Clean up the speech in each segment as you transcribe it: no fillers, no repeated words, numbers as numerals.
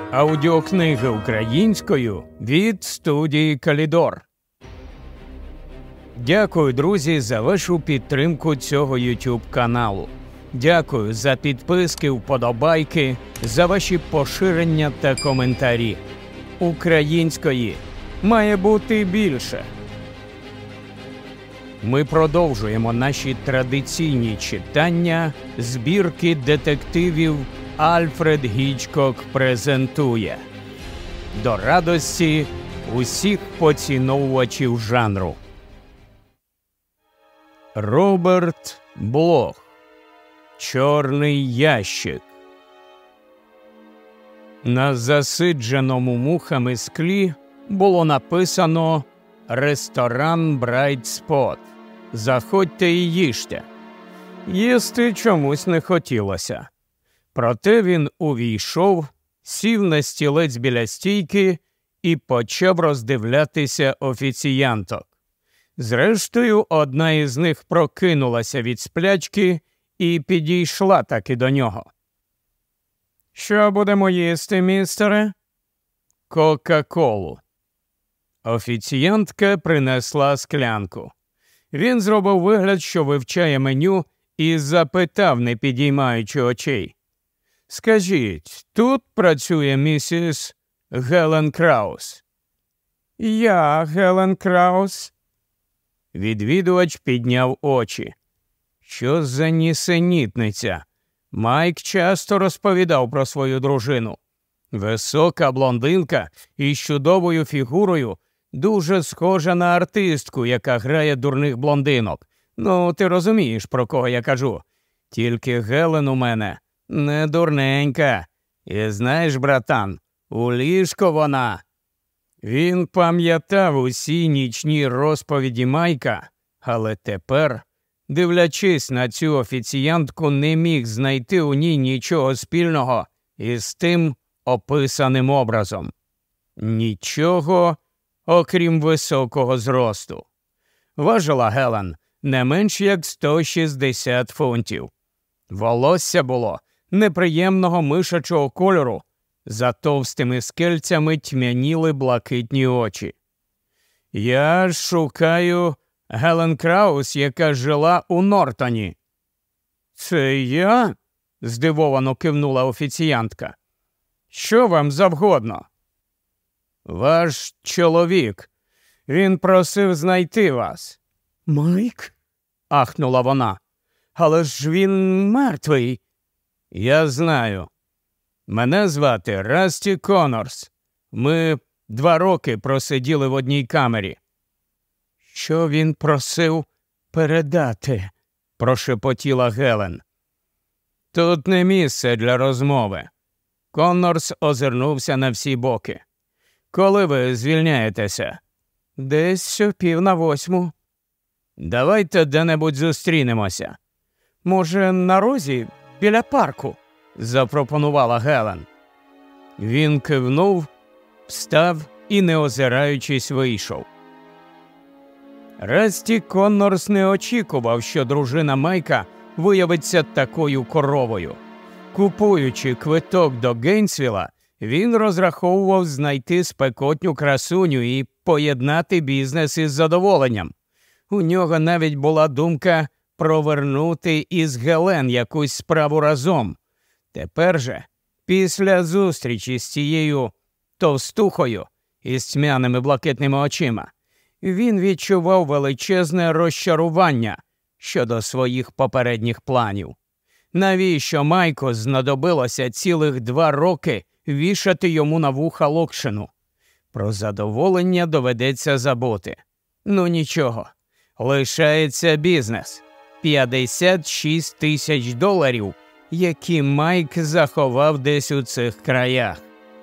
Аудіокниги українською від студії Калідор. Дякую, друзі, за вашу підтримку цього YouTube-каналу. Дякую за підписки, вподобайки, за ваші поширення та коментарі. Української має бути більше. Ми продовжуємо наші традиційні читання збірки детективів «Альфред Гічкок презентує». До радості усіх поціновувачів жанру. Роберт Блох. «Чорний ящик». На засидженому мухами склі було написано «Ресторан Брайт Спот. Заходьте і їжте». Їсти чомусь не хотілося. Проте він увійшов, сів на стілець біля стійки і почав роздивлятися офіціанток. Зрештою, одна із них прокинулася від сплячки і підійшла таки до нього. «Що будемо їсти, містере?» «Кока-колу». Офіціантка принесла склянку. Він зробив вигляд, що вивчає меню, і запитав, не підіймаючи очей. «Скажіть, тут працює місіс Гелен Краус?» «Я Гелен Краус». Відвідувач підняв очі. Що за нісенітниця? Майк часто розповідав про свою дружину. Висока блондинка із чудовою фігурою, дуже схожа на артистку, яка грає дурних блондинок. Ну, ти розумієш, про кого я кажу. Тільки Гелен у мене не дурненька. І знаєш, братан, у ліжко вона. Він пам'ятав усі нічні розповіді Майка, але тепер, дивлячись на цю офіціантку, не міг знайти у ній нічого спільного із тим описаним образом. Нічого, окрім високого зросту. Важила Гелен не менш як 160 фунтів. Волосся було неприємного мишачого кольору, за товстими скельцями тьмяніли блакитні очі. «Я ж шукаю Гелен Краус, яка жила у Нортоні». «Це я?» – здивовано кивнула офіціантка. «Що вам завгодно?» «Ваш чоловік. Він просив знайти вас». «Майк?» – ахнула вона. «Але ж він мертвий». «Я знаю. Мене звати Расті Коннорс. Ми 2 роки просиділи в одній камері». «Що він просив передати?» – прошепотіла Гелен. «Тут не місце для розмови». Коннорс озирнувся на всі боки. «Коли ви звільняєтеся?» «Десь о 7:45». «Давайте де-небудь зустрінемося». «Може, на розі, біля парку?» – запропонувала Гелен. Він кивнув, встав і, не озираючись, вийшов. Расті Коннорс не очікував, що дружина Майка виявиться такою коровою. Купуючи квиток до Гейнсвіла, він розраховував знайти спекотню красуню і поєднати бізнес із задоволенням. У нього навіть була думка провернути із Гелен якусь справу разом. Тепер же, після зустрічі з цією товстухою із тьмяними блакитними очима, він відчував величезне розчарування щодо своїх попередніх планів. Навіщо Майку знадобилося цілих 2 роки вішати йому на вуха локшину? Про задоволення доведеться забути. Ну нічого, лишається бізнес. $56 тисяч, які Майк заховав десь у цих краях.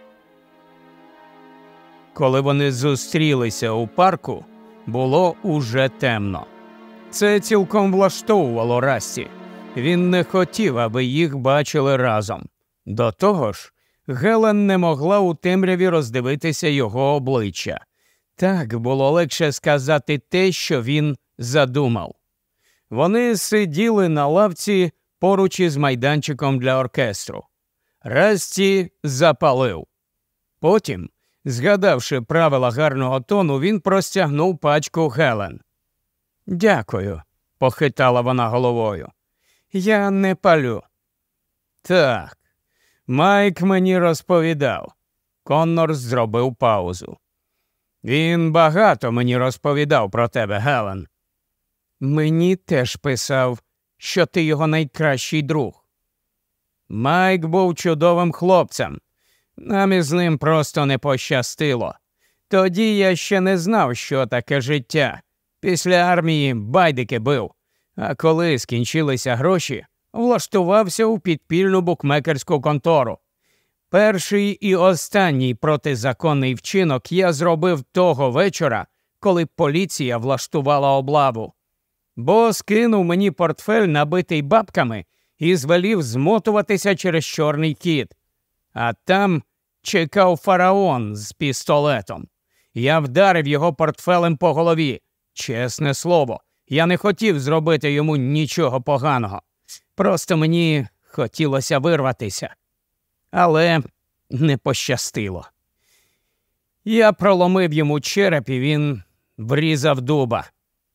Коли вони зустрілися у парку, було уже темно. Це цілком влаштовувало Расті. Він не хотів, аби їх бачили разом. До того ж, Гелен не могла у темряві роздивитися його обличчя. Так було легше сказати те, що він задумав. Вони сиділи на лавці поруч із майданчиком для оркестру. Расті запалив. Потім, згадавши правила гарного тону, він простягнув пачку Гелен. «Дякую», – похитала вона головою. «Я не палю». «Так, Майк мені розповідав». Коннорс зробив паузу. «Він багато мені розповідав про тебе, Гелен». «Мені теж писав, що ти його найкращий друг». «Майк був чудовим хлопцем. Нам із ним просто не пощастило. Тоді я ще не знав, що таке життя. Після армії байдики бив. А коли скінчилися гроші, влаштувався у підпільну букмекерську контору. Перший і останній протизаконний вчинок я зробив того вечора, коли поліція влаштувала облаву. Бос кинув мені портфель, набитий бабками, і звелів змотуватися через Чорний кіт. А там чекав фараон з пістолетом. Я вдарив його портфелем по голові. Чесне слово, я не хотів зробити йому нічого поганого. Просто мені хотілося вирватися. Але не пощастило. Я проломив йому череп, і він врізав дуба.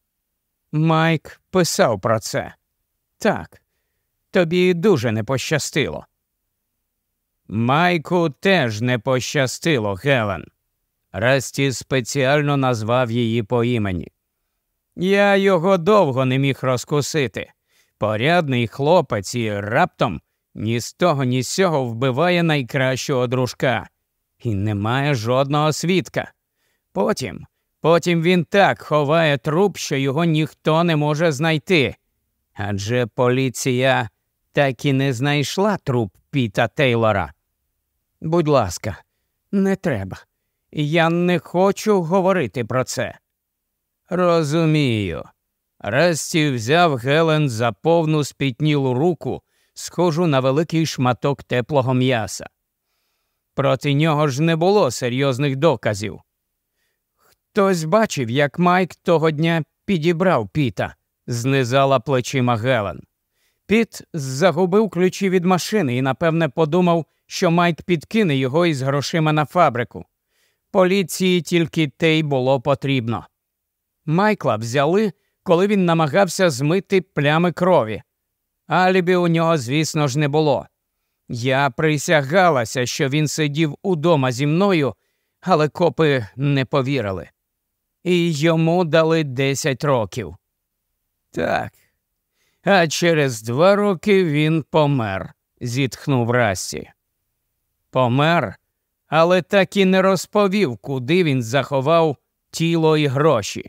Майк писав про це. Так, тобі дуже не пощастило. Майку теж не пощастило, Гелен. Расті спеціально назвав її по імені. Я його довго не міг розкусити. Порядний хлопець і раптом ні з того, ні з сього вбиває найкращого дружка. І немає жодного свідка. Потім він так ховає труп, що його ніхто не може знайти. Адже поліція так і не знайшла труп Піта Тейлора. Будь ласка, не треба. Я не хочу говорити про це. Розумію. Расті взяв Гелен за повну спітнілу руку, схожу на великий шматок теплого м'яса. Проти нього ж не було серйозних доказів. Хтось бачив, як Майк того дня підібрав Піта, знизала плечима Гелен. Піт загубив ключі від машини і, напевне, подумав, що Майк підкине його із грошима на фабрику. Поліції тільки те й було потрібно. Майкла взяли, коли він намагався змити плями крові. Алібі у нього, звісно ж, не було. Я присягалася, що він сидів удома зі мною, але копи не повірили. І йому дали 10 років. Так, а через 2 роки він помер, зітхнув Расті. Помер, але так і не розповів, куди він заховав тіло і гроші.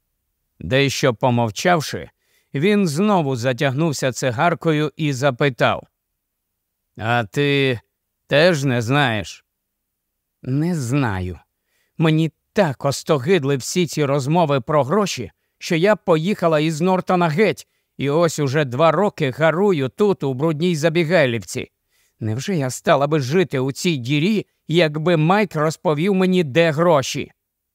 Дещо помовчавши, він знову затягнувся цигаркою і запитав. «А ти теж не знаєш?» «Не знаю. Мені так остогидли всі ці розмови про гроші, що я поїхала із Нортона геть, і ось уже 2 роки гарую тут, у брудній Забігайлівці. Невже я стала би жити у цій дірі, якби Майк розповів мені, де гроші?»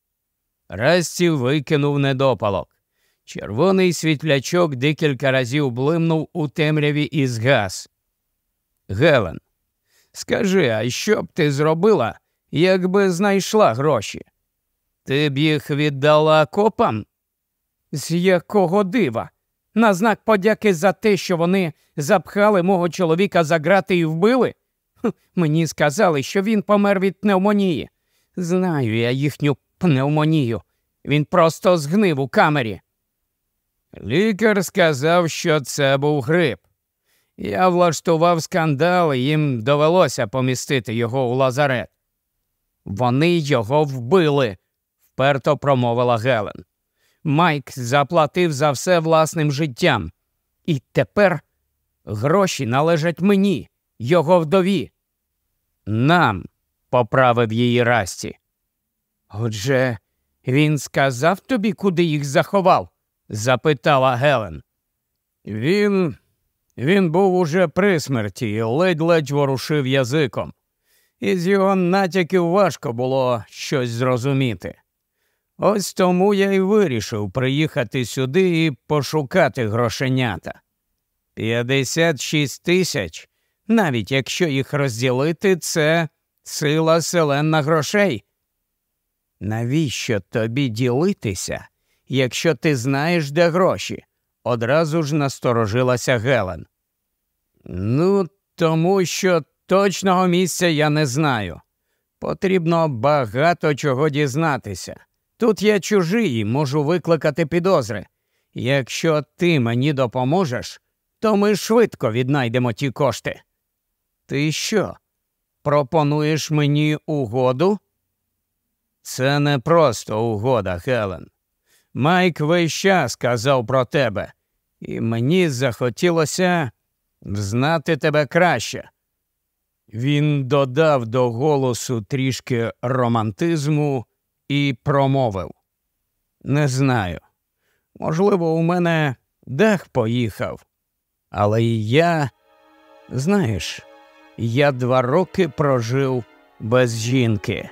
Расті викинув недопалок. Червоний світлячок декілька разів блимнув у темряві і згас. «Гелен, скажи, а що б ти зробила, якби знайшла гроші? Ти б їх віддала копам?» «З якого дива? На знак подяки за те, що вони запхали мого чоловіка за грати і вбили? Мені сказали, що він помер від пневмонії. Знаю я їхню пневмонію. Він просто згнив у камері». «Лікар сказав, що це був грип. Я влаштував скандал, і їм довелося помістити його у лазарет». «Вони його вбили», – вперто промовила Гелен. «Майк заплатив за все власним життям. І тепер гроші належать мені, його вдові». «Нам», – поправив її Расті. «Отже, він сказав тобі, куди їх заховав?» – запитала Гелен. Він був уже при смерті і ледь-ледь ворушив язиком. Із його натяків важко було щось зрозуміти. Ось тому я й вирішив приїхати сюди і пошукати грошенята. 56 тисяч, навіть якщо їх розділити, це Сила селена грошей. Навіщо тобі ділитися, якщо ти знаєш, де гроші? Одразу ж насторожилася Гелен. Ну, тому що точного місця я не знаю. Потрібно багато чого дізнатися. Тут я чужий і можу викликати підозри. Якщо ти мені допоможеш, то ми швидко віднайдемо ті кошти. Ти що, пропонуєш мені угоду? Це не просто угода, Гелен. Майк весь час казав про тебе, і мені захотілося знати тебе краще. Він додав до голосу трішки романтизму і промовив. Не знаю. Можливо, у мене дах поїхав. Але і я, знаєш, я 2 роки прожив без жінки.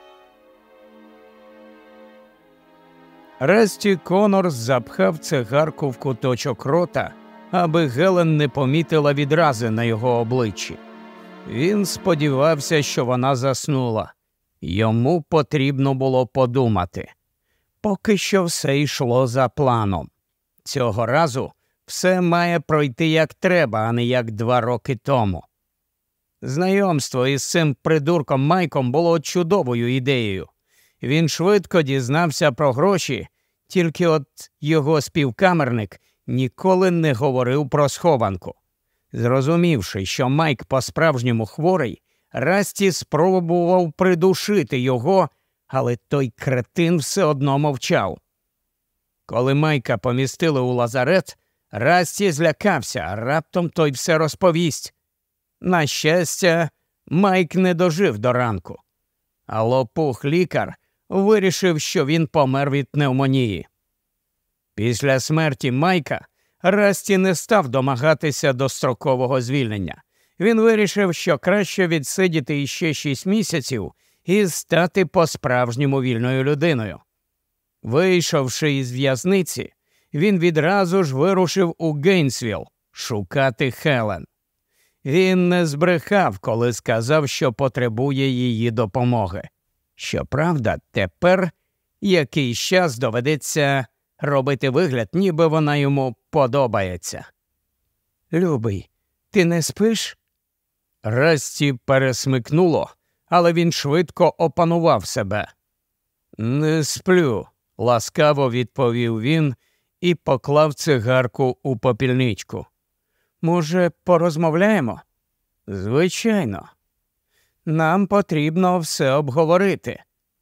Расті Коннорс запхав цигарку в куточок рота, аби Гелен не помітила відрази на його обличчі. Він сподівався, що вона заснула. Йому потрібно було подумати. Поки що все йшло за планом. Цього разу все має пройти як треба, а не як 2 роки тому. Знайомство із цим придурком Майком було чудовою ідеєю. Він швидко дізнався про гроші, тільки от його співкамерник ніколи не говорив про схованку. Зрозумівши, що Майк по-справжньому хворий, Расті спробував придушити його, але той кретин все одно мовчав. Коли Майка помістили у лазарет, Расті злякався, а раптом той все розповість. На щастя, Майк не дожив до ранку. А лопух-лікар вирішив, що він помер від пневмонії. Після смерті Майка Расті не став домагатися дострокового звільнення. Він вирішив, що краще відсидіти іще 6 місяців і стати по-справжньому вільною людиною. Вийшовши із в'язниці, він відразу ж вирушив у Гейнсвілл шукати Хелен. Він не збрехав, коли сказав, що потребує її допомоги. Щоправда, тепер якийсь час доведеться робити вигляд, ніби вона йому подобається. «Любий, ти не спиш?» Расті пересмикнуло, але він швидко опанував себе. «Не сплю», – ласкаво відповів він і поклав цигарку у попільничку. «Може, порозмовляємо?» «Звичайно. Нам потрібно все обговорити».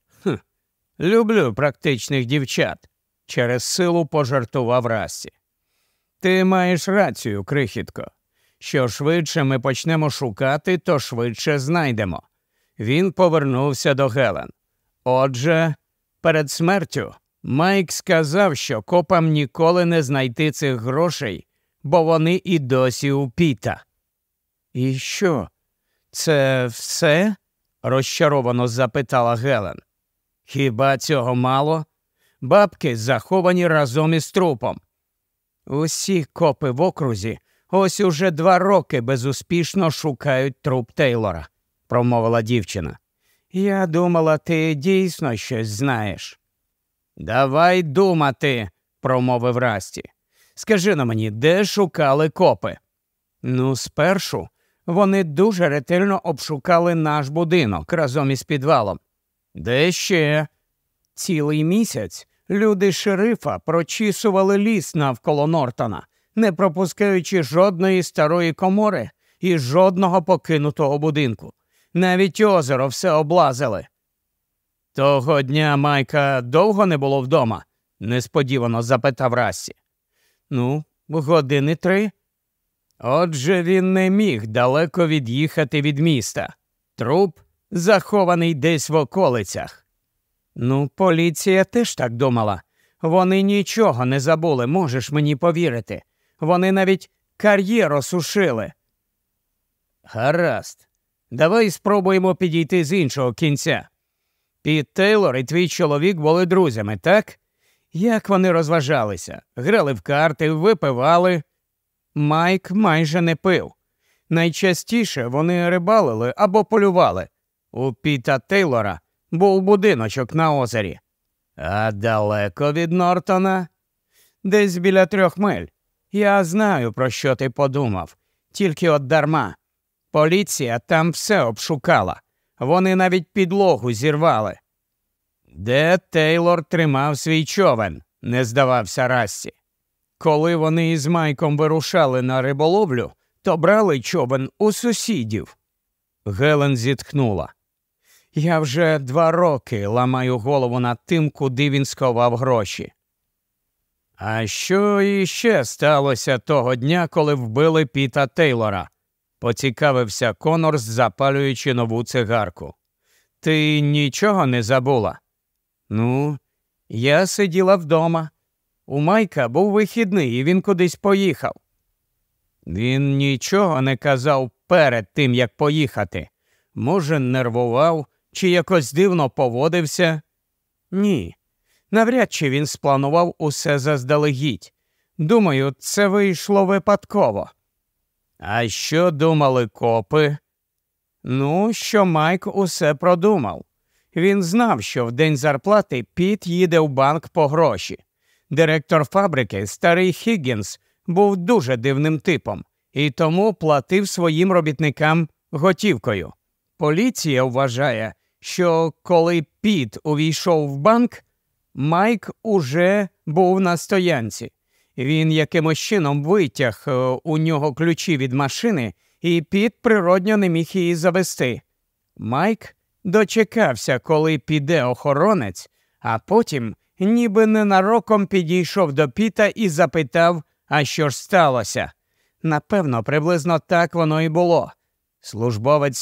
«Люблю практичних дівчат», – через силу пожартував Расті. «Ти маєш рацію, крихітко. Що швидше ми почнемо шукати, то швидше знайдемо». Він повернувся до Гелен. «Отже, перед смертю Майк сказав, що копам ніколи не знайти цих грошей, бо вони і досі у Піта». «І що, це все?» – розчаровано запитала Гелен. «Хіба цього мало? Бабки заховані разом із трупом. Усі копи в окрузі ось уже 2 роки безуспішно шукають труп Тейлора», – промовила дівчина. «Я думала, ти дійсно щось знаєш». «Давай думати», – промовив Расті. «Скажи на мені, де шукали копи?» «Ну, спершу вони дуже ретельно обшукали наш будинок разом із підвалом». «Де ще?» «Цілий місяць люди шерифа прочісували ліс навколо Нортона, не пропускаючи жодної старої комори і жодного покинутого будинку. Навіть озеро все облазили». «Того дня Майка довго не було вдома?» – несподівано запитав Расті. «Ну, 3 години». «Отже, він не міг далеко від'їхати від міста. Труп захований десь в околицях». «Ну, поліція теж так думала. Вони нічого не забули, можеш мені повірити. Вони навіть кар'єр осушили». «Гаразд. Давай спробуємо підійти з іншого кінця. Піт Тейлор і твій чоловік були друзями, так? Як вони розважалися? Грали в карти, випивали?» «Майк майже не пив. Найчастіше вони рибалили або полювали. У Піта Тейлора був будиночок на озері. А далеко від Нортона? Десь біля 3 миль. Я знаю, про що ти подумав. Тільки от дарма. Поліція там все обшукала. Вони навіть підлогу зірвали. Де Тейлор тримав свій човен? Не здавався Расті. Коли вони із Майком вирушали на риболовлю, то брали човен у сусідів. Гелен зітхнула. Я вже 2 роки ламаю голову над тим, куди він сховав гроші. А що іще сталося того дня, коли вбили Піта Тейлора? Поцікавився Конорс, запалюючи нову цигарку. Ти нічого не забула? Ну, я сиділа вдома. У Майка був вихідний, і він кудись поїхав. Він нічого не казав перед тим, як поїхати. Може, нервував чи якось дивно поводився? Ні. Навряд чи він спланував усе заздалегідь. Думаю, це вийшло випадково. А що думали копи? Ну, що Майк усе продумав. Він знав, що в день зарплати Піт їде в банк по гроші. Директор фабрики, старий Хіггінс, був дуже дивним типом і тому платив своїм робітникам готівкою. Поліція вважає, що коли Піт увійшов в банк, Майк уже був на стоянці. Він якимось чином витяг у нього ключі від машини, і Піт природньо не міг її завести. Майк дочекався, коли піде охоронець, а потім ніби ненароком підійшов до Піта і запитав, а що ж сталося. Напевно, приблизно так воно і було. Службовець